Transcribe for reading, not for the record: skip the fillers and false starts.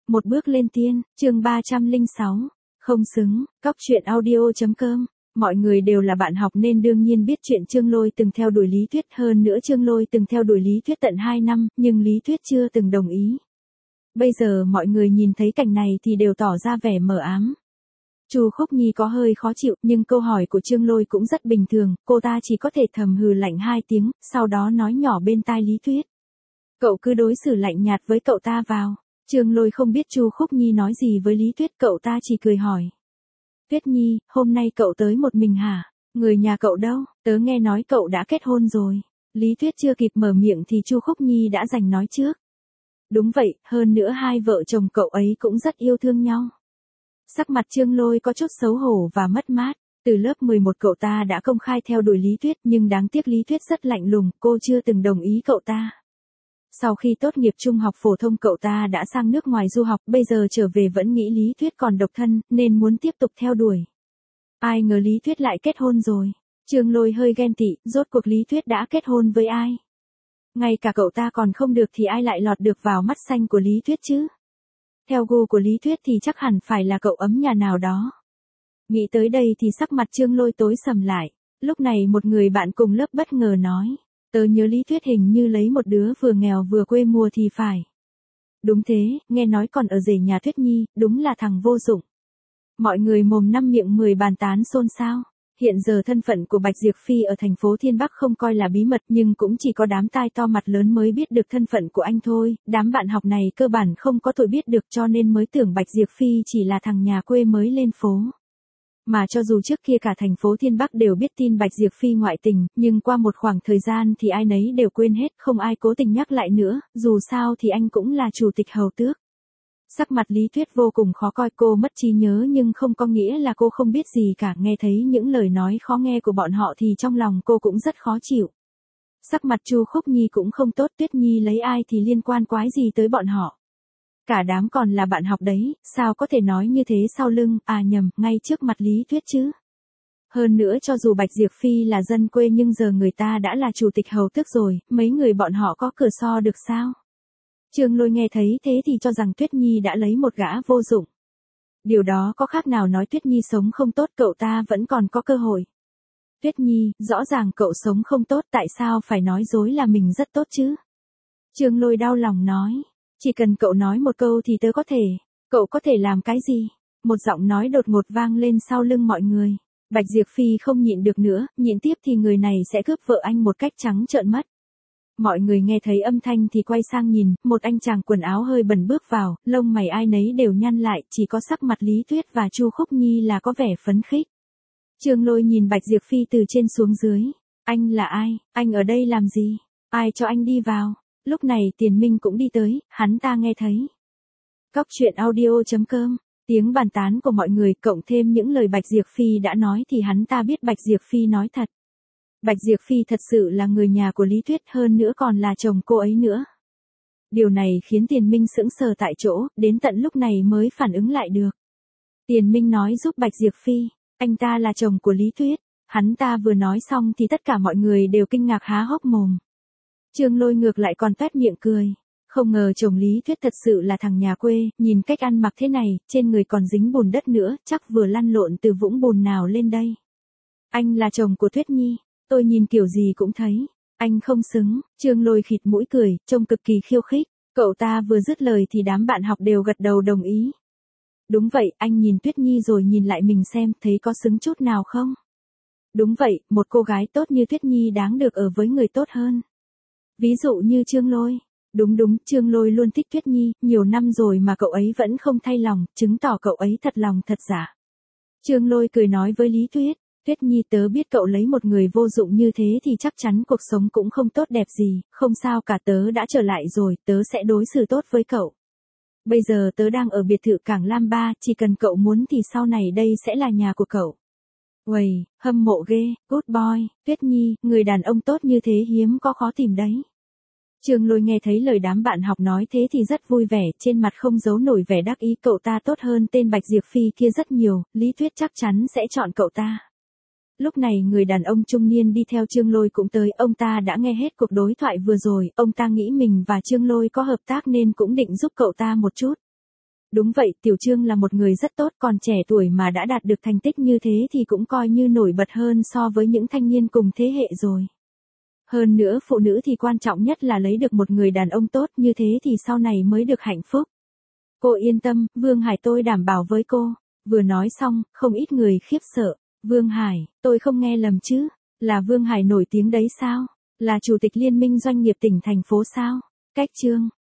Một bước lên tiên, chương 306. Không xứng, cóc truyện audio.com. Mọi người đều là bạn học nên đương nhiên biết chuyện Trương Lôi từng theo đuổi Lý Tuyết, hơn nữa Trương Lôi từng theo đuổi Lý Tuyết tận 2 năm, nhưng Lý Tuyết chưa từng đồng ý. Bây giờ mọi người nhìn thấy cảnh này thì đều tỏ ra vẻ mờ ám. Chu Khúc Nhi có hơi khó chịu, nhưng câu hỏi của Trương Lôi cũng rất bình thường, cô ta chỉ có thể thầm hừ lạnh 2 tiếng, sau đó nói nhỏ bên tai Lý Tuyết. Cậu cứ đối xử lạnh nhạt với cậu ta vào. Trương Lôi không biết Chu Khúc Nhi nói gì với Lý Tuyết, cậu ta chỉ cười hỏi. Tuyết Nhi, hôm nay cậu tới một mình hả? Người nhà cậu đâu? Tớ nghe nói cậu đã kết hôn rồi. Lý Tuyết chưa kịp mở miệng thì Chu Khúc Nhi đã giành nói trước. Đúng vậy, hơn nữa hai vợ chồng cậu ấy cũng rất yêu thương nhau. Sắc mặt Trương Lôi có chút xấu hổ và mất mát. Từ lớp 11 cậu ta đã công khai theo đuổi Lý Tuyết, nhưng đáng tiếc Lý Tuyết rất lạnh lùng, cô chưa từng đồng ý cậu ta. Sau khi tốt nghiệp trung học phổ thông cậu ta đã sang nước ngoài du học, bây giờ trở về vẫn nghĩ Lý Tuyết còn độc thân, nên muốn tiếp tục theo đuổi. Ai ngờ Lý Tuyết lại kết hôn rồi. Trương Lôi hơi ghen tị, rốt cuộc Lý Tuyết đã kết hôn với ai? Ngay cả cậu ta còn không được thì ai lại lọt được vào mắt xanh của Lý Tuyết chứ? Theo gu của Lý Tuyết thì chắc hẳn phải là cậu ấm nhà nào đó. Nghĩ tới đây thì sắc mặt Trương Lôi tối sầm lại. Lúc này một người bạn cùng lớp bất ngờ nói. Tớ nhớ Lý Tuyết hình như lấy một đứa vừa nghèo vừa quê mùa thì phải. Đúng thế, nghe nói còn ở rể nhà Tuyết Nhi, đúng là thằng vô dụng. Mọi người mồm năm miệng 10 bàn tán xôn xao. Hiện giờ thân phận của Bạch Diệp Phi ở thành phố Thiên Bắc không coi là bí mật, nhưng cũng chỉ có đám tai to mặt lớn mới biết được thân phận của anh thôi. Đám bạn học này cơ bản không có tuổi biết được, cho nên mới tưởng Bạch Diệp Phi chỉ là thằng nhà quê mới lên phố. Mà cho dù trước kia cả thành phố Thiên Bắc đều biết tin Bạch Diệp Phi ngoại tình, nhưng qua một khoảng thời gian thì ai nấy đều quên hết, không ai cố tình nhắc lại nữa, dù sao thì anh cũng là chủ tịch hầu tước. Sắc mặt Lý Tuyết vô cùng khó coi, cô mất trí nhớ nhưng không có nghĩa là cô không biết gì cả, nghe thấy những lời nói khó nghe của bọn họ thì trong lòng cô cũng rất khó chịu. Sắc mặt Chu Khúc Nhi cũng không tốt, Tuyết Nhi lấy ai thì liên quan quái gì tới bọn họ. Cả đám còn là bạn học đấy, sao có thể nói như thế sau lưng, à nhầm, ngay trước mặt Lý Tuyết chứ. Hơn nữa cho dù Bạch Diệp Phi là dân quê nhưng giờ người ta đã là chủ tịch hầu tước rồi, mấy người bọn họ có cửa so được sao? Trương Lôi nghe thấy thế thì cho rằng Tuyết Nhi đã lấy một gã vô dụng. Điều đó có khác nào nói Tuyết Nhi sống không tốt, cậu ta vẫn còn có cơ hội. Tuyết Nhi, rõ ràng cậu sống không tốt, tại sao phải nói dối là mình rất tốt chứ? Trương Lôi đau lòng nói. Chỉ cần cậu nói một câu thì tớ có thể. Cậu có thể làm cái gì? Một giọng nói đột ngột vang lên sau lưng mọi người. Bạch Diệp Phi không nhịn được nữa, nhịn tiếp thì người này sẽ cướp vợ anh một cách trắng trợn mất. Mọi người nghe thấy âm thanh thì quay sang nhìn, một anh chàng quần áo hơi bẩn bước vào, lông mày ai nấy đều nhăn lại, chỉ có sắc mặt Lý Tuyết và Chu Khúc Nhi là có vẻ phấn khích. Trương Lôi nhìn Bạch Diệp Phi từ trên xuống dưới. Anh là ai? Anh ở đây làm gì? Ai cho anh đi vào? Lúc này Tiền Minh cũng đi tới, hắn ta nghe thấy. Cóc truyện audio.com, tiếng bàn tán của mọi người cộng thêm những lời Bạch Diệp Phi đã nói thì hắn ta biết Bạch Diệp Phi nói thật. Bạch Diệp Phi thật sự là người nhà của Lý Tuyết, hơn nữa còn là chồng cô ấy nữa. Điều này khiến Tiền Minh sững sờ tại chỗ, đến tận lúc này mới phản ứng lại được. Tiền Minh nói giúp Bạch Diệp Phi, anh ta là chồng của Lý Tuyết. Hắn ta vừa nói xong thì tất cả mọi người đều kinh ngạc há hốc mồm. Trương Lôi ngược lại còn toét miệng cười. Không ngờ chồng Lý Tuyết thật sự là thằng nhà quê, nhìn cách ăn mặc thế này, trên người còn dính bùn đất nữa, chắc vừa lăn lộn từ vũng bùn nào lên đây. Anh là chồng của Tuyết Nhi, tôi nhìn kiểu gì cũng thấy, anh không xứng. Trương Lôi khịt mũi cười, trông cực kỳ khiêu khích. Cậu ta vừa dứt lời thì đám bạn học đều gật đầu đồng ý. Đúng vậy, anh nhìn Tuyết Nhi rồi nhìn lại mình xem, thấy có xứng chút nào không? Đúng vậy, một cô gái tốt như Tuyết Nhi đáng được ở với người tốt hơn. Ví dụ như Trương Lôi. Đúng, Trương Lôi luôn thích Tuyết Nhi, nhiều năm rồi mà cậu ấy vẫn không thay lòng, chứng tỏ cậu ấy thật lòng thật giả. Trương Lôi cười nói với Lý Tuyết, Tuyết Nhi, tớ biết cậu lấy một người vô dụng như thế thì chắc chắn cuộc sống cũng không tốt đẹp gì, không sao cả, tớ đã trở lại rồi, tớ sẽ đối xử tốt với cậu. Bây giờ tớ đang ở biệt thự Cảng Lam Ba, chỉ cần cậu muốn thì sau này đây sẽ là nhà của cậu. Uầy, hâm mộ ghê, good boy, Tuyết Nhi, người đàn ông tốt như thế hiếm có khó tìm đấy. Trương Lôi nghe thấy lời đám bạn học nói thế thì rất vui vẻ, trên mặt không giấu nổi vẻ đắc ý, cậu ta tốt hơn tên Bạch Diệp Phi kia rất nhiều, Lý Tuyết chắc chắn sẽ chọn cậu ta. Lúc này người đàn ông trung niên đi theo Trương Lôi cũng tới, ông ta đã nghe hết cuộc đối thoại vừa rồi, ông ta nghĩ mình và Trương Lôi có hợp tác nên cũng định giúp cậu ta một chút. Đúng vậy, Tiểu Trương là một người rất tốt, còn trẻ tuổi mà đã đạt được thành tích như thế thì cũng coi như nổi bật hơn so với những thanh niên cùng thế hệ rồi. Hơn nữa phụ nữ thì quan trọng nhất là lấy được một người đàn ông tốt, như thế thì sau này mới được hạnh phúc. Cô yên tâm, Vương Hải tôi đảm bảo với cô. Vừa nói xong, không ít người khiếp sợ. Vương Hải, tôi không nghe lầm chứ? Là Vương Hải nổi tiếng đấy sao? Là chủ tịch liên minh doanh nghiệp tỉnh thành phố sao? Cách Trương,